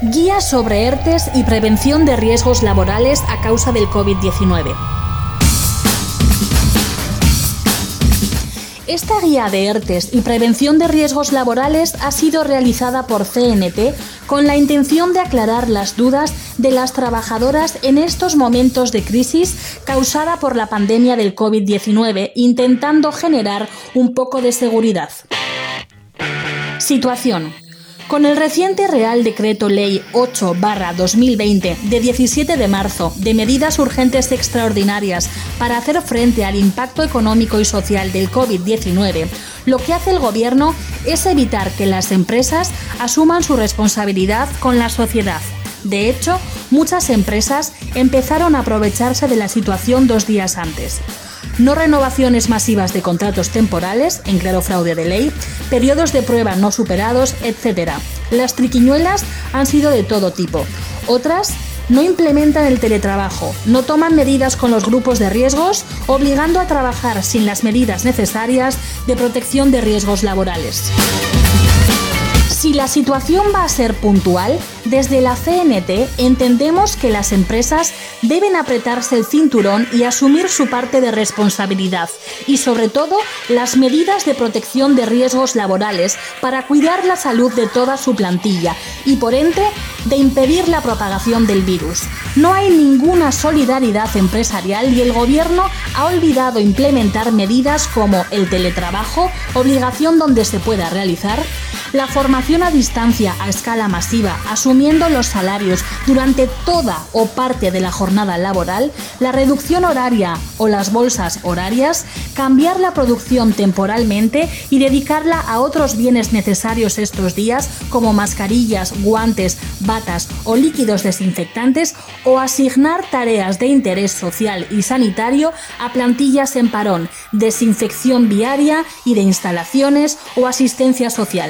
Guía sobre ERTEs y prevención de riesgos laborales a causa del COVID-19. Esta guía de ERTEs y prevención de riesgos laborales ha sido realizada por CNT con la intención de aclarar las dudas de las trabajadoras en estos momentos de crisis causada por la pandemia del COVID-19, intentando generar un poco de seguridad. Situación. Con el reciente Real Decreto Ley 8/2020 de 17 de marzo de medidas urgentes extraordinarias para hacer frente al impacto económico y social del COVID-19, lo que hace el Gobierno es evitar que las empresas asuman su responsabilidad con la sociedad. De hecho, muchas empresas empezaron a aprovecharse de la situación 2 días antes. No renovaciones masivas de contratos temporales, en claro fraude de ley, periodos de prueba no superados, etc. Las triquiñuelas han sido de todo tipo. Otras no implementan el teletrabajo, no toman medidas con los grupos de riesgos, obligando a trabajar sin las medidas necesarias de protección de riesgos laborales. Si la situación va a ser puntual, desde la CNT entendemos que las empresas deben apretarse el cinturón y asumir su parte de responsabilidad y, sobre todo, las medidas de protección de riesgos laborales para cuidar la salud de toda su plantilla y, por ende, de impedir la propagación del virus. No hay ninguna solidaridad empresarial y el Gobierno ha olvidado implementar medidas como el teletrabajo, obligación donde se pueda realizar, la formación a distancia a escala masiva, asumiendo los salarios durante toda o parte de la jornada laboral, la reducción horaria o las bolsas horarias, cambiar la producción temporalmente y dedicarla a otros bienes necesarios estos días como mascarillas, guantes, batas o líquidos desinfectantes, o asignar tareas de interés social y sanitario a plantillas en parón, desinfección viaria y de instalaciones o asistencia social.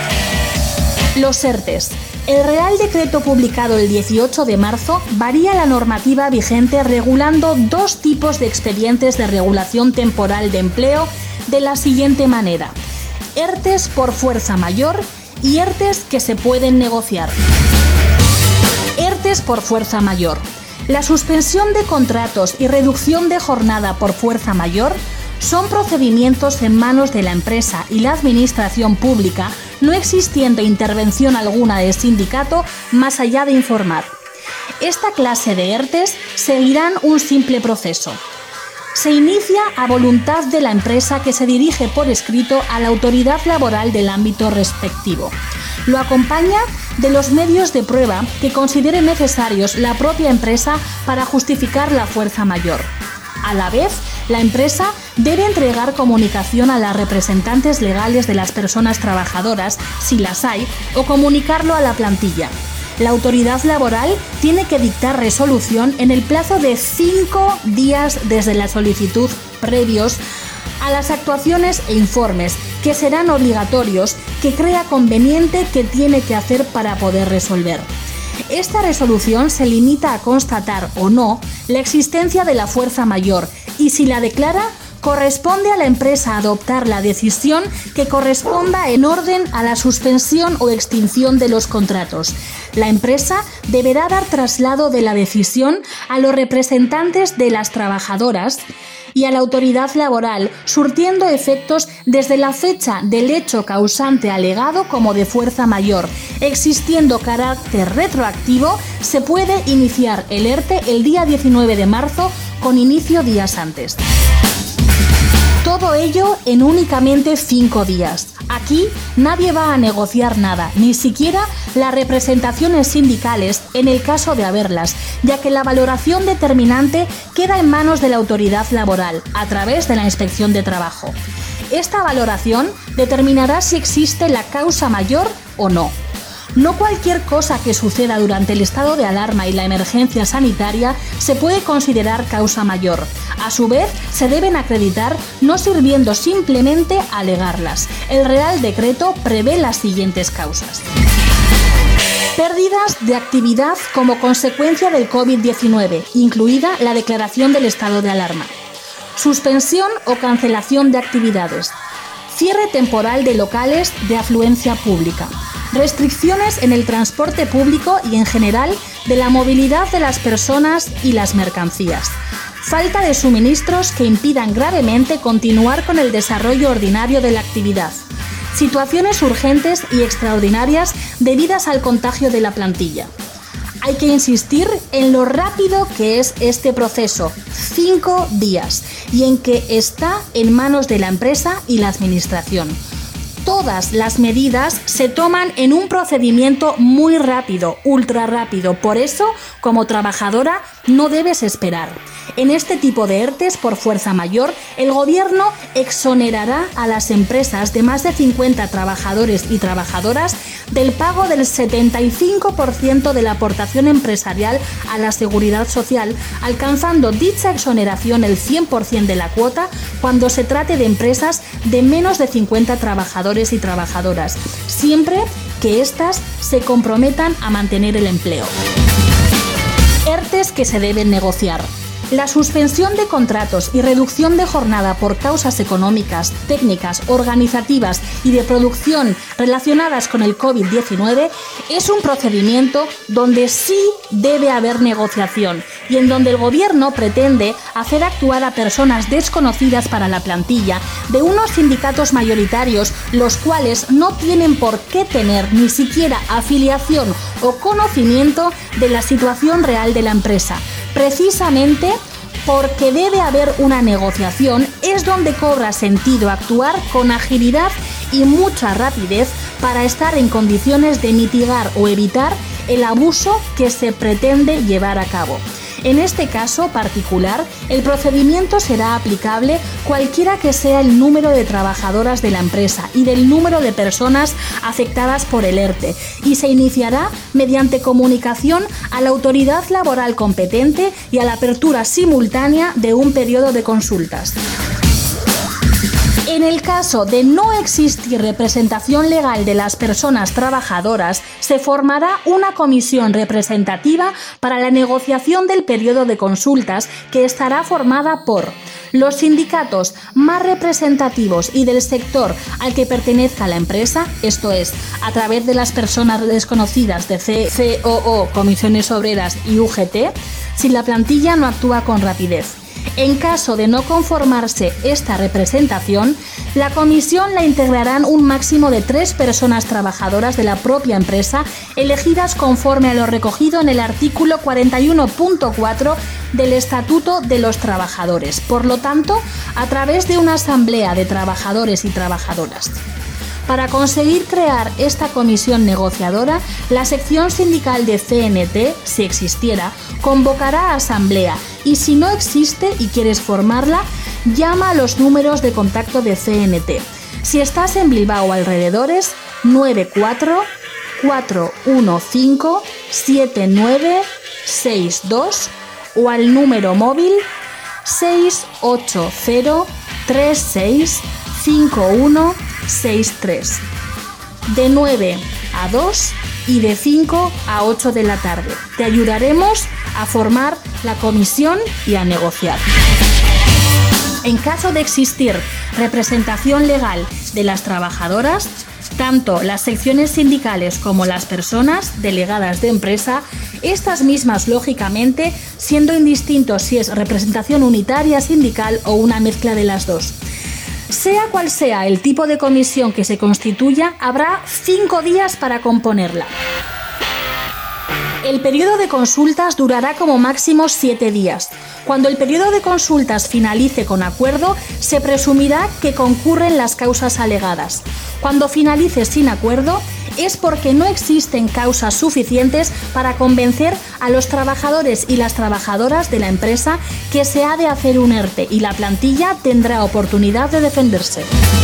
Los ERTEs. El Real Decreto publicado el 18 de marzo varía la normativa vigente regulando 2 tipos de expedientes de regulación temporal de empleo de la siguiente manera: ERTEs por fuerza mayor y ERTEs que se pueden negociar. ERTEs por fuerza mayor. La suspensión de contratos y reducción de jornada por fuerza mayor son procedimientos en manos de la empresa y la administración pública, no existiendo intervención alguna del sindicato más allá de informar. Esta clase de ERTEs seguirán un simple proceso. Se inicia a voluntad de la empresa, que se dirige por escrito a la autoridad laboral del ámbito respectivo. Lo acompaña de los medios de prueba que considere necesarios la propia empresa para justificar la fuerza mayor. A la vez, la empresa debe entregar comunicación a las representantes legales de las personas trabajadoras, si las hay, o comunicarlo a la plantilla. La autoridad laboral tiene que dictar resolución en el plazo de 5 días desde la solicitud, previos a las actuaciones e informes, que serán obligatorios, que crea conveniente que tiene que hacer para poder resolver. Esta resolución se limita a constatar o no la existencia de la fuerza mayor y, si la declara, corresponde a la empresa adoptar la decisión que corresponda en orden a la suspensión o extinción de los contratos. La empresa deberá dar traslado de la decisión a los representantes de las trabajadoras y a la autoridad laboral, surtiendo efectos desde la fecha del hecho causante alegado como de fuerza mayor. Existiendo carácter retroactivo, se puede iniciar el ERTE el día 19 de marzo con inicio días antes. Todo ello en únicamente 5 días. Aquí nadie va a negociar nada, ni siquiera las representaciones sindicales en el caso de haberlas, ya que la valoración determinante queda en manos de la autoridad laboral a través de la Inspección de Trabajo. Esta valoración determinará si existe la causa mayor o no. No cualquier cosa que suceda durante el estado de alarma y la emergencia sanitaria se puede considerar causa mayor. A su vez, se deben acreditar, no sirviendo simplemente alegarlas. El Real Decreto prevé las siguientes causas. Pérdidas de actividad como consecuencia del COVID-19, incluida la declaración del estado de alarma. Suspensión o cancelación de actividades. Cierre temporal de locales de afluencia pública. restricciones en el transporte público y en general de la movilidad de las personas y las mercancías, falta de suministros que impidan gravemente continuar con el desarrollo ordinario de la actividad, situaciones urgentes y extraordinarias debidas al contagio de la plantilla. Hay que insistir en lo rápido que es este proceso, 5 días, y en que está en manos de la empresa y la administración. Todas las medidas se toman en un procedimiento muy rápido, ultra rápido. Por eso, como trabajadora, no debes esperar. En este tipo de ERTEs por fuerza mayor, el Gobierno exonerará a las empresas de más de 50 trabajadores y trabajadoras del pago del 75% de la aportación empresarial a la Seguridad Social, alcanzando dicha exoneración el 100% de la cuota cuando se trate de empresas de menos de 50 trabajadores y trabajadoras, siempre que éstas se comprometan a mantener el empleo. ERTEs que se deben negociar. La suspensión de contratos y reducción de jornada por causas económicas, técnicas, organizativas y de producción relacionadas con el COVID-19 es un procedimiento donde sí debe haber negociación y en donde el Gobierno pretende hacer actuar a personas desconocidas para la plantilla de unos sindicatos mayoritarios, los cuales no tienen por qué tener ni siquiera afiliación o conocimiento de la situación real de la empresa. Precisamente porque debe haber una negociación es donde cobra sentido actuar con agilidad y mucha rapidez para estar en condiciones de mitigar o evitar el abuso que se pretende llevar a cabo. En este caso particular, el procedimiento será aplicable cualquiera que sea el número de trabajadoras de la empresa y del número de personas afectadas por el ERTE y se iniciará mediante comunicación a la autoridad laboral competente y a la apertura simultánea de un periodo de consultas. En el caso de no existir representación legal de las personas trabajadoras, se formará una comisión representativa para la negociación del periodo de consultas que estará formada por los sindicatos más representativos y del sector al que pertenezca la empresa, esto es, a través de las personas desconocidas de COO, Comisiones Obreras y UGT, si la plantilla no actúa con rapidez. En caso de no conformarse esta representación, la comisión la integrarán un máximo de 3 personas trabajadoras de la propia empresa, elegidas conforme a lo recogido en el artículo 41.4 del Estatuto de los Trabajadores, por lo tanto, a través de una asamblea de trabajadores y trabajadoras. Para conseguir crear esta comisión negociadora, la sección sindical de CNT, si existiera, convocará a asamblea y si no existe y quieres formarla, llama a los números de contacto de CNT. Si estás en Bilbao o alrededores, 94 415 7962 o al número móvil 680 36 5163, de 9 a 2 y de 5 a 8 de la tarde. Te ayudaremos a formar la comisión y a negociar. En caso de existir representación legal de las trabajadoras, tanto las secciones sindicales como las personas delegadas de empresa, estas mismas lógicamente siendo indistintos si es representación unitaria sindical o una mezcla de las dos. Sea cual sea el tipo de comisión que se constituya, habrá 5 días para componerla. El periodo de consultas durará como máximo 7 días. Cuando el periodo de consultas finalice con acuerdo, se presumirá que concurren las causas alegadas. Cuando finalice sin acuerdo, es porque no existen causas suficientes para convencer a los trabajadores y las trabajadoras de la empresa que se ha de hacer un ERTE y la plantilla tendrá oportunidad de defenderse.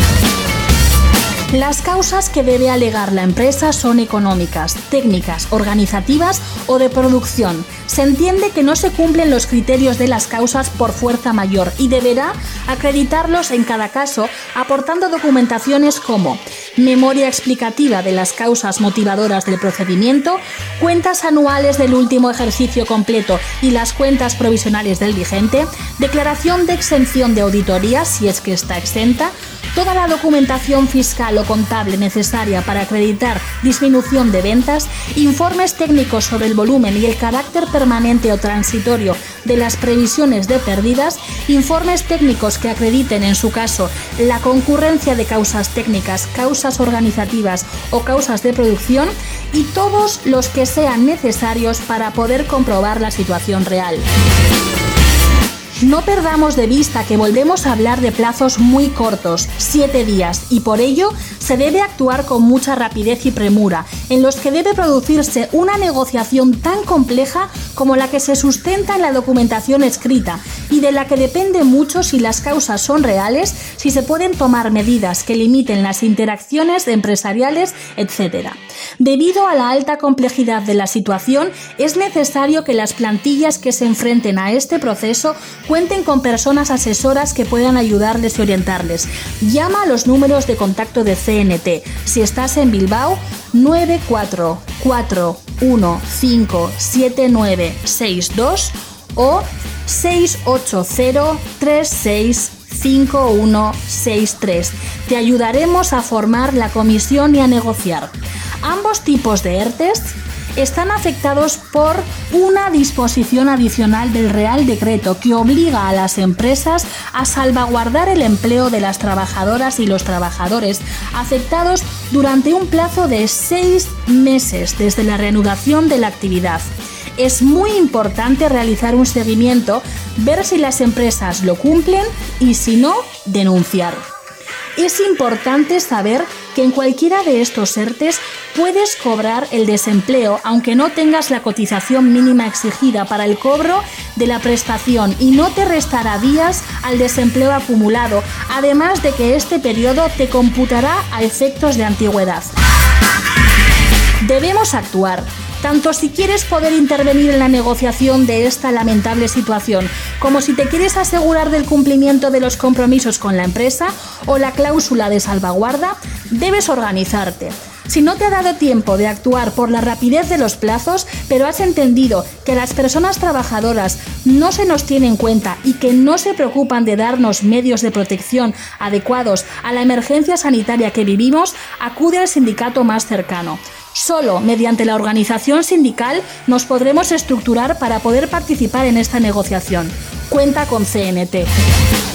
Las causas que debe alegar la empresa son económicas, técnicas, organizativas o de producción. Se entiende que no se cumplen los criterios de las causas por fuerza mayor y deberá acreditarlos en cada caso aportando documentaciones como memoria explicativa de las causas motivadoras del procedimiento, cuentas anuales del último ejercicio completo y las cuentas provisionales del vigente, declaración de exención de auditoría si es que está exenta, toda la documentación fiscal o contable necesaria para acreditar disminución de ventas, informes técnicos sobre el volumen y el carácter permanente o transitorio de las previsiones de pérdidas, informes técnicos que acrediten en su caso la concurrencia de causas técnicas, causas organizativas o causas de producción y todos los que sean necesarios para poder comprobar la situación real. No perdamos de vista que volvemos a hablar de plazos muy cortos, 7 días, y por ello se debe actuar con mucha rapidez y premura, en los que debe producirse una negociación tan compleja como la que se sustenta en la documentación escrita y de la que depende mucho si las causas son reales, si se pueden tomar medidas que limiten las interacciones empresariales, etc. Debido a la alta complejidad de la situación, es necesario que las plantillas que se enfrenten a este proceso cuenten con personas asesoras que puedan ayudarles y orientarles. Llama a los números de contacto de CNT. Si estás en Bilbao, 944157962 o 680365163. Te ayudaremos a formar la comisión y a negociar. Ambos tipos de ERTEs están afectados por una disposición adicional del Real Decreto que obliga a las empresas a salvaguardar el empleo de las trabajadoras y los trabajadores afectados durante un plazo de 6 meses desde la reanudación de la actividad. Es muy importante realizar un seguimiento, ver si las empresas lo cumplen y si no, denunciar. Es importante saber que en cualquiera de estos ERTEs puedes cobrar el desempleo aunque no tengas la cotización mínima exigida para el cobro de la prestación y no te restará días al desempleo acumulado, además de que este periodo te computará a efectos de antigüedad. Debemos actuar, tanto si quieres poder intervenir en la negociación de esta lamentable situación, como si te quieres asegurar del cumplimiento de los compromisos con la empresa o la cláusula de salvaguarda, debes organizarte. Si no te ha dado tiempo de actuar por la rapidez de los plazos, pero has entendido que las personas trabajadoras no se nos tienen en cuenta y que no se preocupan de darnos medios de protección adecuados a la emergencia sanitaria que vivimos, acude al sindicato más cercano. Solo mediante la organización sindical nos podremos estructurar para poder participar en esta negociación. Cuenta con CNT.